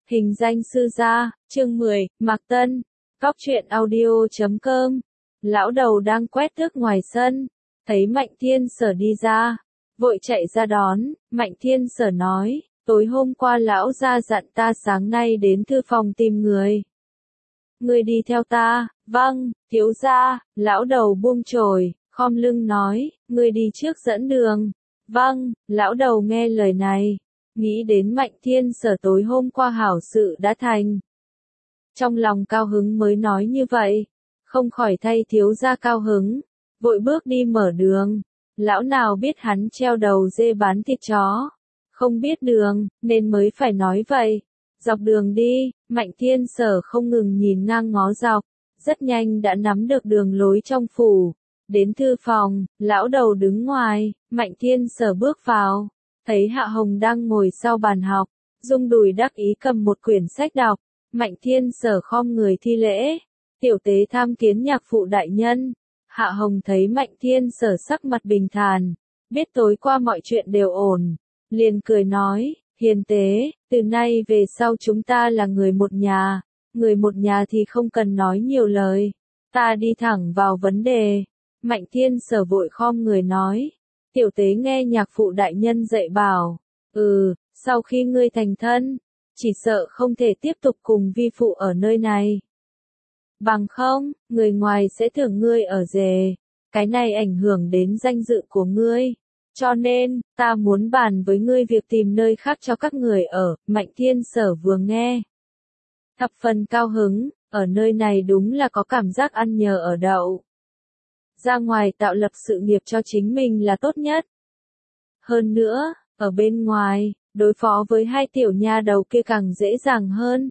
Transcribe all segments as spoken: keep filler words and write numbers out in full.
Hình danh sư gia, chương mười, Mạc Tân, Cóc truyện audio chấm com. Lão đầu đang quét tước ngoài sân, thấy Mạnh Thiên Sở đi ra, vội chạy ra đón. Mạnh Thiên Sở nói, tối hôm qua lão gia dặn ta sáng nay đến thư phòng tìm người. Người đi theo ta. Vâng, thiếu gia. Lão đầu buông chổi, khom lưng nói, người đi trước dẫn đường. Vâng. Lão đầu nghe lời này, nghĩ đến Mạnh Thiên Sở tối hôm qua hảo sự đã thành. Trong lòng cao hứng mới nói như vậy, không khỏi thay thiếu gia cao hứng, vội bước đi mở đường. Lão nào biết hắn treo đầu dê bán thịt chó, không biết đường, nên mới phải nói vậy. Dọc đường đi, Mạnh Thiên Sở không ngừng nhìn ngang ngó dọc, rất nhanh đã nắm được đường lối trong phủ. Đến thư phòng, lão đầu đứng ngoài, Mạnh Thiên Sở bước vào, thấy Hạ Hồng đang ngồi sau bàn học, rung đùi đắc ý cầm một quyển sách đọc. Mạnh Thiên Sở khom người thi lễ, tiểu tế tham kiến nhạc phụ đại nhân. Hạ Hồng thấy Mạnh Thiên Sở sắc mặt bình thản, biết tối qua mọi chuyện đều ổn, liền cười nói, hiền tế, từ nay về sau chúng ta là người một nhà, người một nhà thì không cần nói nhiều lời, ta đi thẳng vào vấn đề. Mạnh Thiên Sở vội khom người nói, tiểu tế nghe nhạc phụ đại nhân dạy bảo, ừ, sau khi ngươi thành thân, chỉ sợ không thể tiếp tục cùng vi phụ ở nơi này. Bằng không, người ngoài sẽ tưởng ngươi ở rể, cái này ảnh hưởng đến danh dự của ngươi. Cho nên, ta muốn bàn với ngươi việc tìm nơi khác cho các người ở. Mạnh Thiên Sở vừa nghe, thập phần cao hứng, ở nơi này đúng là có cảm giác ăn nhờ ở đậu. Ra ngoài tạo lập sự nghiệp cho chính mình là tốt nhất. Hơn nữa, ở bên ngoài, đối phó với hai tiểu nha đầu kia càng dễ dàng hơn.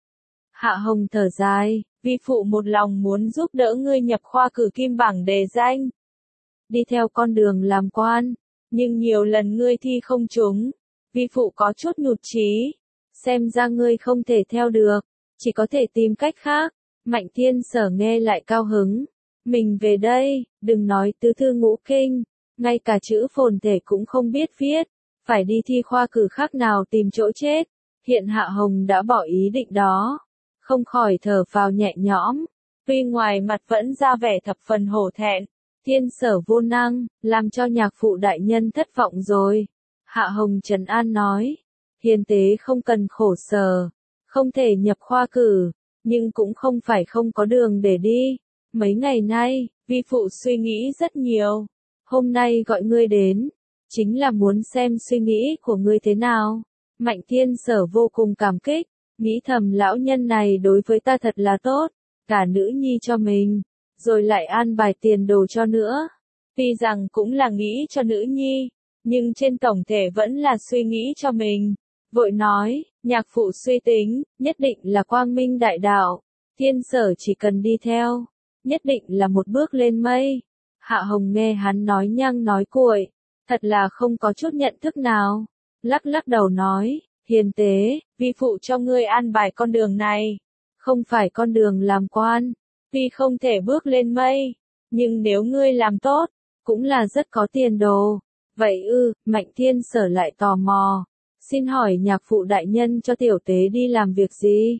Hạ Hồng thở dài, vi phụ một lòng muốn giúp đỡ ngươi nhập khoa cử kim bảng đề danh, đi theo con đường làm quan, nhưng nhiều lần ngươi thi không trúng, vi phụ có chút nhụt chí, xem ra ngươi không thể theo được, chỉ có thể tìm cách khác. Mạnh Thiên Sở nghe lại cao hứng, mình về đây, đừng nói tứ thư ngũ kinh, ngay cả chữ phồn thể cũng không biết viết, phải đi thi khoa cử khác nào tìm chỗ chết. Hiện Hạ Hồng đã bỏ ý định đó, không khỏi thở phào nhẹ nhõm, tuy ngoài mặt vẫn ra vẻ thập phần hổ thẹn. Thiên Sở vô năng, làm cho nhạc phụ đại nhân thất vọng rồi. Hạ Hồng trấn an nói, hiền tế không cần khổ sở, không thể nhập khoa cử, nhưng cũng không phải không có đường để đi. Mấy ngày nay, vi phụ suy nghĩ rất nhiều, hôm nay gọi ngươi đến, chính là muốn xem suy nghĩ của ngươi thế nào. Mạnh Thiên Sở vô cùng cảm kích, nghĩ thầm lão nhân này đối với ta thật là tốt, cả nữ nhi cho mình, rồi lại an bài tiền đồ cho nữa. Tuy rằng cũng là nghĩ cho nữ nhi, nhưng trên tổng thể vẫn là suy nghĩ cho mình. Vội nói, nhạc phụ suy tính, nhất định là quang minh đại đạo, Thiên Sở chỉ cần đi theo, nhất định là một bước lên mây. Hạ Hồng nghe hắn nói nhăng nói cuội, thật là không có chút nhận thức nào, lắc lắc đầu nói, hiền tế, vi phụ cho ngươi an bài con đường này, không phải con đường làm quan, tuy không thể bước lên mây, nhưng nếu ngươi làm tốt, cũng là rất có tiền đồ. Vậy ư? Mạnh Thiên Sở lại tò mò, xin hỏi nhạc phụ đại nhân cho tiểu tế đi làm việc gì?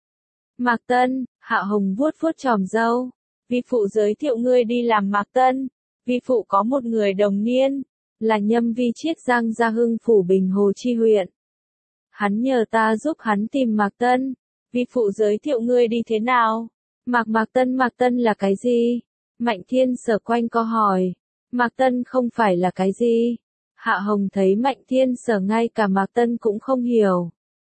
Mạc Tân. Hạ Hồng vuốt vuốt chòm râu, vi phụ giới thiệu ngươi đi làm Mạc Tân, vi phụ có một người đồng niên, là nhâm vi chiết Giang Gia Hưng phủ Bình Hồ chi huyện. Hắn nhờ ta giúp hắn tìm Mạc Tân, vi phụ giới thiệu ngươi đi thế nào? Mạc Mạc Tân Mạc Tân là cái gì? Mạnh Thiên Sở quanh co hỏi, Mạc Tân không phải là cái gì? Hạ Hồng thấy Mạnh Thiên Sở ngay cả Mạc Tân cũng không hiểu,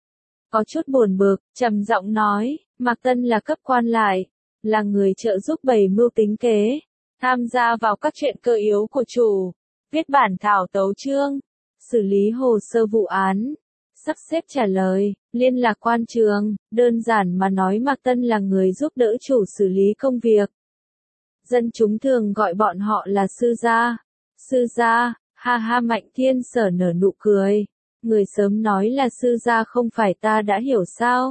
có chút buồn bực, trầm giọng nói, Mạc Tân là cấp quan lại, là người trợ giúp bày mưu tính kế, tham gia vào các chuyện cơ yếu của chủ, viết bản thảo tấu chương, xử lý hồ sơ vụ án, sắp xếp trả lời, liên lạc quan trường. Đơn giản mà nói, Mạc Tân là người giúp đỡ chủ xử lý công việc. Dân chúng thường gọi bọn họ là sư gia. Sư gia, ha ha. Mạnh Thiên Sở nở nụ cười, người sớm nói là sư gia không phải ta đã hiểu sao?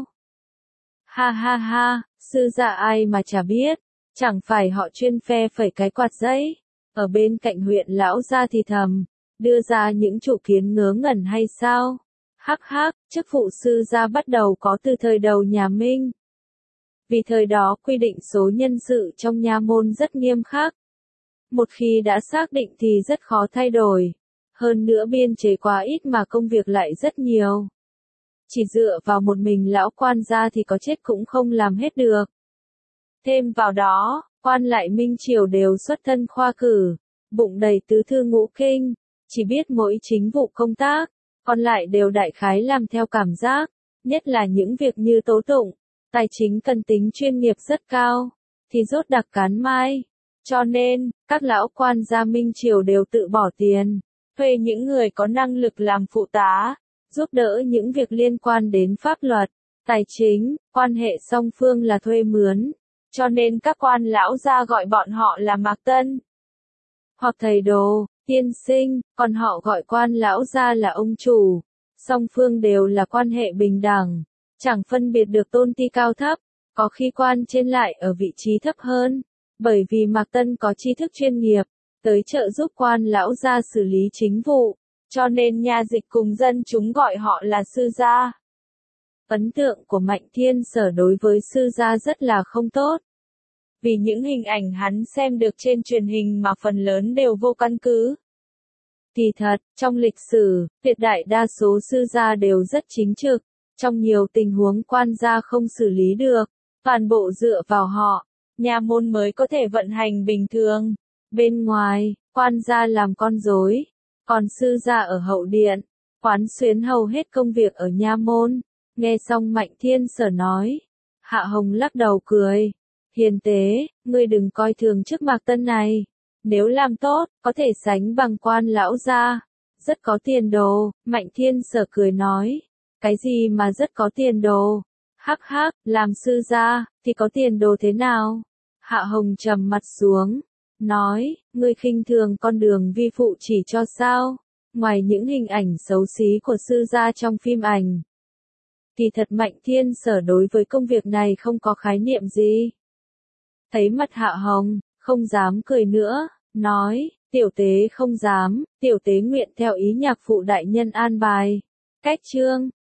Ha ha ha, sư gia ai mà chả biết, chẳng phải họ chuyên phe phẩy cái quạt giấy, ở bên cạnh huyện lão gia thì thầm, đưa ra những chủ kiến ngớ ngẩn hay sao? Hắc hắc, chức vụ sư gia bắt đầu có từ thời đầu nhà Minh. Vì thời đó quy định số nhân sự trong nha môn rất nghiêm khắc. Một khi đã xác định thì rất khó thay đổi. Hơn nữa biên chế quá ít mà công việc lại rất nhiều. Chỉ dựa vào một mình lão quan gia thì có chết cũng không làm hết được. Thêm vào đó, quan lại Minh Triều đều xuất thân khoa cử, bụng đầy tứ thư ngũ kinh, chỉ biết mỗi chính vụ công tác, còn lại đều đại khái làm theo cảm giác, nhất là những việc như tố tụng, tài chính cần tính chuyên nghiệp rất cao, thì rốt đặc cán mai. Cho nên, các lão quan gia Minh Triều đều tự bỏ tiền, thuê những người có năng lực làm phụ tá, giúp đỡ những việc liên quan đến pháp luật, tài chính, quan hệ song phương là thuê mướn. Cho nên các quan lão gia gọi bọn họ là Mạc Tân, hoặc thầy đồ, tiên sinh, còn họ gọi quan lão gia là ông chủ. Song phương đều là quan hệ bình đẳng, chẳng phân biệt được tôn ti cao thấp, có khi quan trên lại ở vị trí thấp hơn, bởi vì Mạc Tân có tri thức chuyên nghiệp, tới trợ giúp quan lão gia xử lý chính vụ, cho nên nha dịch cùng dân chúng gọi họ là sư gia. Ấn tượng của Mạnh Thiên Sở đối với sư gia rất là không tốt. Vì những hình ảnh hắn xem được trên truyền hình mà phần lớn đều vô căn cứ. Kỳ thật, trong lịch sử, tuyệt đại đa số sư gia đều rất chính trực, trong nhiều tình huống quan gia không xử lý được, toàn bộ dựa vào họ, nha môn mới có thể vận hành bình thường. Bên ngoài, quan gia làm con rối, còn sư gia ở hậu điện, quán xuyến hầu hết công việc ở nha môn. Nghe xong Mạnh Thiên Sở nói, Hạ Hồng lắc đầu cười. Hiền tế, ngươi đừng coi thường chức Mạc Tân này. Nếu làm tốt, có thể sánh bằng quan lão gia. Rất có tiền đồ, Mạnh Thiên Sở cười nói. Cái gì mà rất có tiền đồ? Hắc hắc, làm sư gia, thì có tiền đồ thế nào? Hạ Hồng trầm mặt xuống, nói, ngươi khinh thường con đường vi phụ chỉ cho sao? Ngoài những hình ảnh xấu xí của sư gia trong phim ảnh. Kỳ thật Mạnh Thiên Sở đối với công việc này không có khái niệm gì. Thấy mặt Hạ Hồng, không dám cười nữa, nói, tiểu tế không dám, tiểu tế nguyện theo ý nhạc phụ đại nhân an bài. Cách chương